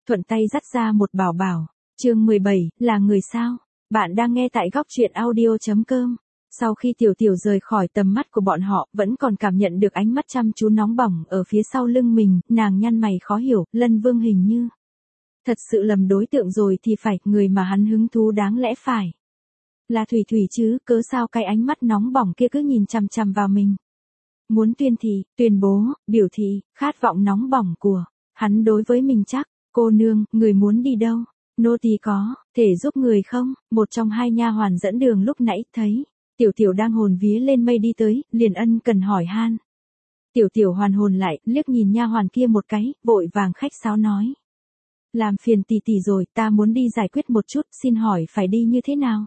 thuận tay dắt ra một bảo bảo. Chương 17, là người sao? Bạn đang nghe tại góc truyện audio.com. Sau khi Tiểu Tiểu rời khỏi tầm mắt của bọn họ, vẫn còn cảm nhận được ánh mắt chăm chú nóng bỏng ở phía sau lưng mình, nàng nhăn mày khó hiểu, Lân Vương hình như thật sự lầm đối tượng rồi thì phải, người mà hắn hứng thú đáng lẽ phải là Thủy Thủy chứ, cớ sao cái ánh mắt nóng bỏng kia cứ nhìn chằm chằm vào mình. Muốn tuyên thị, tuyên bố, biểu thị, khát vọng nóng bỏng của hắn đối với mình chắc. Cô nương, người muốn đi đâu? Nô tỳ có thể giúp người không? Một trong hai nha hoàn dẫn đường lúc nãy thấy Tiểu Tiểu đang hồn vía lên mây đi tới, liền ân cần hỏi han. Tiểu Tiểu hoàn hồn lại, liếc nhìn nha hoàn kia một cái, vội vàng khách sáo nói: làm phiền tỷ tỷ rồi, ta muốn đi giải quyết một chút, xin hỏi phải đi như thế nào?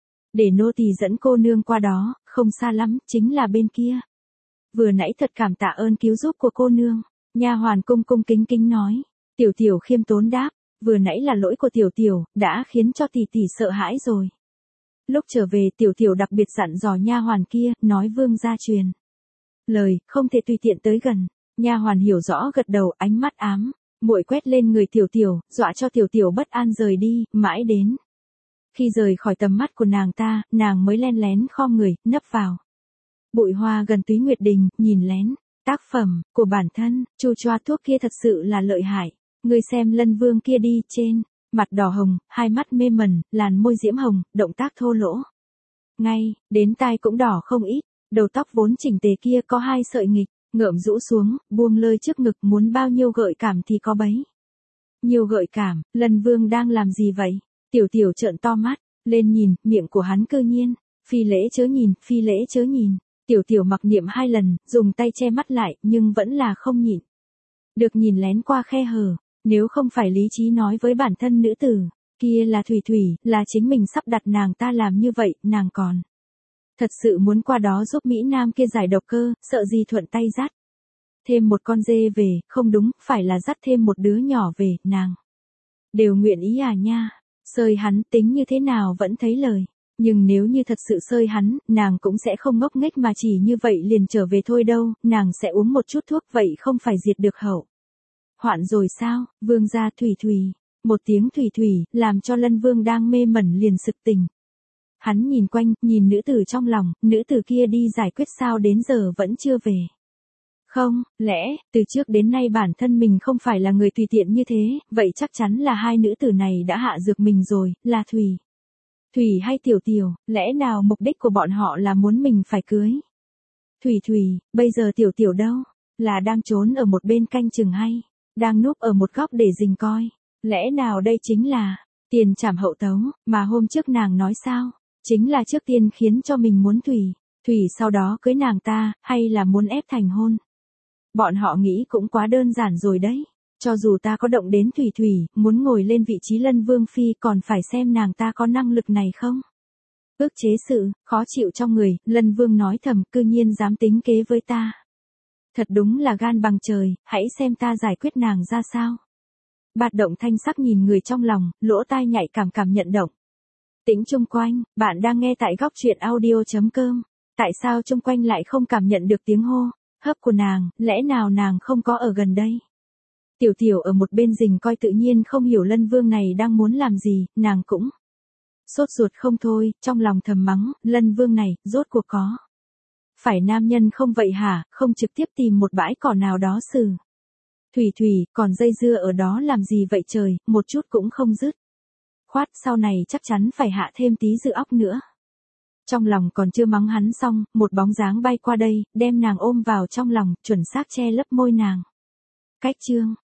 Để nô tỳ dẫn cô nương qua đó, không xa lắm, chính là bên kia. Vừa nãy thật cảm tạ ơn cứu giúp của cô nương. Nha hoàn cung cung kính kính nói. Tiểu Tiểu khiêm tốn đáp, vừa nãy là lỗi của Tiểu Tiểu, đã khiến cho tỷ tỷ sợ hãi rồi. Lúc trở về Tiểu Tiểu đặc biệt dặn dò nha hoàn kia, nói vương gia truyền lời, không thể tùy tiện tới gần. Nha hoàn hiểu rõ gật đầu, ánh mắt ám muội quét lên người Tiểu Tiểu, dọa cho Tiểu Tiểu bất an rời đi, mãi đến khi rời khỏi tầm mắt của nàng ta, nàng mới len lén khom người, nấp vào bụi hoa gần Túy Nguyệt Đình, nhìn lén tác phẩm của bản thân. Chu choa thuốc kia thật sự là lợi hại. Người xem Lân Vương kia đi, trên mặt đỏ hồng, hai mắt mê mẩn, làn môi diễm hồng, động tác thô lỗ, ngay đến tai cũng đỏ không ít. Đầu tóc vốn chỉnh tề kia có hai sợi nghịch ngợm rũ xuống, buông lơi trước ngực, muốn bao nhiêu gợi cảm thì có bấy nhiều gợi cảm. Lân Vương đang làm gì vậy? Tiểu Tiểu trợn to mắt lên nhìn, miệng của hắn cư nhiên phi lễ chớ nhìn, phi lễ chớ nhìn. Tiểu Tiểu mặc niệm hai lần, dùng tay che mắt lại, nhưng vẫn là không nhịn được nhìn lén qua khe hở. Nếu không phải lý trí nói với bản thân nữ tử kia là Thủy Thủy, là chính mình sắp đặt nàng ta làm như vậy, nàng còn thật sự muốn qua đó giúp Mỹ Nam kia giải độc cơ, sợ gì thuận tay dắt thêm một con dê về, không đúng, phải là dắt thêm một đứa nhỏ về, nàng đều nguyện ý à nha. Sơi hắn tính như thế nào vẫn thấy lời. Nhưng nếu như thật sự sơi hắn, nàng cũng sẽ không ngốc nghếch mà chỉ như vậy liền trở về thôi đâu, nàng sẽ uống một chút thuốc, vậy không phải diệt được hậu hoạn rồi sao? Vương gia. Thủy Thủy. Một tiếng Thủy Thủy, làm cho Lân Vương đang mê mẩn liền sực tỉnh. Hắn nhìn quanh, nhìn nữ tử trong lòng, nữ tử kia đi giải quyết sao đến giờ vẫn chưa về? Không, lẽ, từ trước đến nay bản thân mình không phải là người tùy tiện như thế, vậy chắc chắn là hai nữ tử này đã hạ dược mình rồi, là Thủy hay Tiểu Tiểu, lẽ nào mục đích của bọn họ là muốn mình phải cưới Thủy, bây giờ Tiểu Tiểu đâu? Là đang trốn ở một bên canh chừng hay đang núp ở một góc để rình coi? Lẽ nào đây chính là tiền trảm hậu tấu mà hôm trước nàng nói sao? Chính là trước tiên khiến cho mình muốn Thủy sau đó cưới nàng ta, hay là muốn ép thành hôn? Bọn họ nghĩ cũng quá đơn giản rồi đấy. Cho dù ta có động đến Thủy, muốn ngồi lên vị trí Lân Vương phi, còn phải xem nàng ta có năng lực này không. Ức chế sự khó chịu trong người, Lân Vương nói thầm, cư nhiên dám tính kế với ta. Thật đúng là gan bằng trời, hãy xem ta giải quyết nàng ra sao. Bạt Động thanh sắc nhìn người trong lòng, lỗ tai nhạy cảm nhận động tĩnh chung quanh. Bạn đang nghe tại góc truyện audio.com. Tại sao chung quanh lại không cảm nhận được tiếng hô hấp của nàng, lẽ nào nàng không có ở gần đây? Tiểu Tiểu ở một bên rình coi tự nhiên không hiểu Lân Vương này đang muốn làm gì, nàng cũng sốt ruột không thôi, trong lòng thầm mắng, Lân Vương này, rốt cuộc có phải nam nhân không vậy hả, không trực tiếp tìm một bãi cỏ nào đó xử Thủy, còn dây dưa ở đó làm gì vậy trời, một chút cũng không dứt khoát, sau này chắc chắn phải hạ thêm tí dư óc nữa. Trong lòng còn chưa mắng hắn xong, một bóng dáng bay qua đây, đem nàng ôm vào trong lòng, chuẩn xác che lấp môi nàng. Cách chương